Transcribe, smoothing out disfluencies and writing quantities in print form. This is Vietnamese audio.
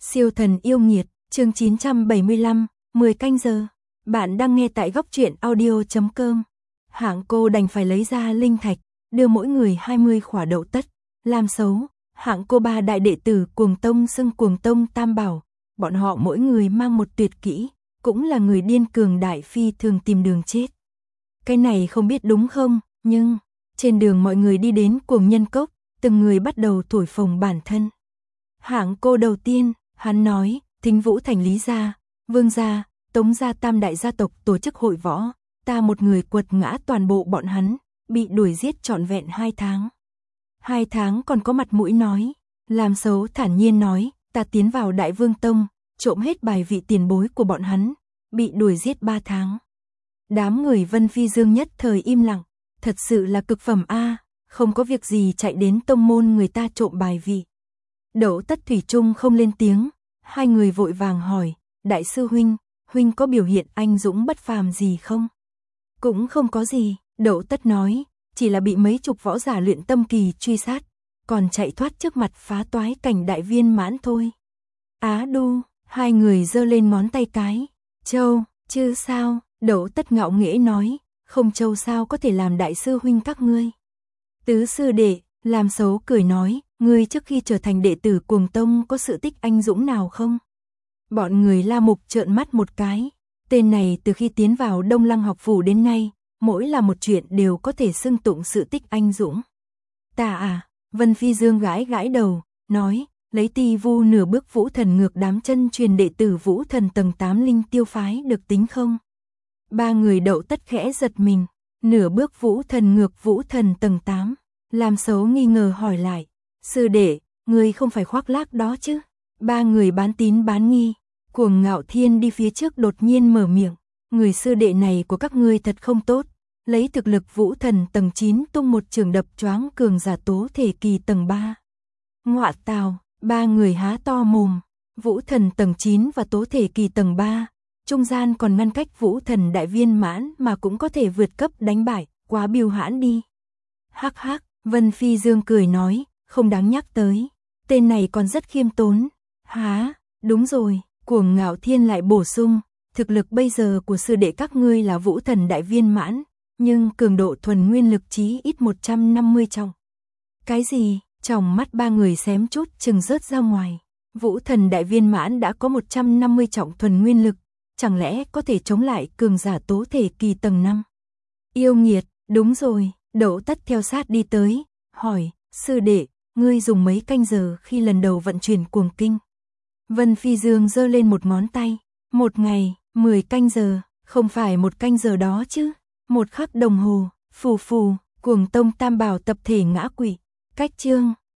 Siêu thần yêu nghiệt, chương 975, 10 canh giờ. Bạn đang nghe tại góc truyện audio.com. Hạng cô đành phải lấy ra linh thạch, đưa mỗi người 20 khỏa đậu tất. Làm xấu, hạng cô ba đại đệ tử Cuồng Tông xưng Cuồng Tông Tam Bảo. Bọn họ mỗi người mang một tuyệt kỹ, cũng là người điên cường đại phi thường tìm đường chết. Cái này không biết đúng không, nhưng trên đường mọi người đi đến Cuồng Nhân Cốc, từng người bắt đầu thổi phồng bản thân. Hạng cô đầu tiên, hắn nói, Thính Vũ Thành Lý gia, Vương gia, Tống gia tam đại gia tộc tổ chức hội võ, ta một người quật ngã toàn bộ bọn hắn, bị đuổi giết trọn vẹn 2 tháng. 2 tháng còn có mặt mũi nói, làm xấu thản nhiên nói, ta tiến vào Đại Vương Tông, trộm hết bài vị tiền bối của bọn hắn, bị đuổi giết 3 tháng. Đám người Vân Phi Dương nhất thời im lặng, thật sự là cực phẩm a, không có việc gì chạy đến tông môn người ta trộm bài vị. Đậu Tất thủy chung không lên tiếng, hai người vội vàng hỏi, đại sư huynh, huynh có biểu hiện anh dũng bất phàm gì không? Cũng không có gì, Đậu Tất nói, chỉ là bị mấy chục võ giả luyện tâm kỳ truy sát, còn chạy thoát trước mặt phá toái cảnh đại viên mãn thôi. Á đu, hai người giơ lên ngón tay cái, châu, chứ sao, Đậu Tất ngạo nghễ nói, không châu sao có thể làm đại sư huynh các ngươi. Tứ sư đệ, làm xấu cười nói, ngươi trước khi trở thành đệ tử Cuồng Tông có sự tích anh dũng nào không? Bọn người La Mục trợn mắt một cái, tên này từ khi tiến vào Đông Lăng học phủ đến nay, mỗi là một chuyện đều có thể xưng tụng sự tích anh dũng. Ta à, Vân Phi Dương gãi gãi đầu, nói, lấy Ti Vu nửa bước Vũ Thần ngược đám chân truyền đệ tử Vũ Thần tầng 8 linh tiêu phái được tính không? Ba người Đậu Tất khẽ giật mình, nửa bước Vũ Thần ngược Vũ Thần tầng 8, làm xấu nghi ngờ hỏi lại, sư đệ, ngươi không phải khoác lác đó chứ? Ba người bán tín bán nghi, Cuồng Ngạo Thiên đi phía trước đột nhiên mở miệng, người sư đệ này của các ngươi thật không tốt, lấy thực lực Vũ Thần tầng 9 tung một trường đập choáng cường giả tố thể kỳ tầng 3. Ngọa tào, ba người há to mồm, Vũ Thần tầng 9 và tố thể kỳ tầng 3, trung gian còn ngăn cách Vũ Thần đại viên mãn mà cũng có thể vượt cấp đánh bại, quá biêu hãn đi. Hắc hắc, Vân Phi Dương cười nói, không đáng nhắc tới, tên này còn rất khiêm tốn. Há, đúng rồi, Cuồng Ngạo Thiên lại bổ sung, thực lực bây giờ của sư đệ các ngươi là Vũ Thần đại viên mãn, nhưng cường độ thuần nguyên lực chí ít 150 trọng. Cái gì? Trong mắt ba người xém chút chừng rớt ra ngoài. Vũ Thần đại viên mãn đã có 150 trọng thuần nguyên lực, chẳng lẽ có thể chống lại cường giả tố thể kỳ tầng 5? Yêu nghiệt, đúng rồi, Đậu Tất theo sát đi tới, hỏi, sư đệ, ngươi dùng mấy canh giờ khi lần đầu vận chuyển cuồng kinh? Vân Phi Dương giơ lên một ngón tay, 1 ngày, 10 canh giờ, không phải 1 canh giờ đó chứ, 1 khắc đồng hồ, phù phù, Cuồng Tông Tam Bảo tập thể ngã quỵ, cách chương.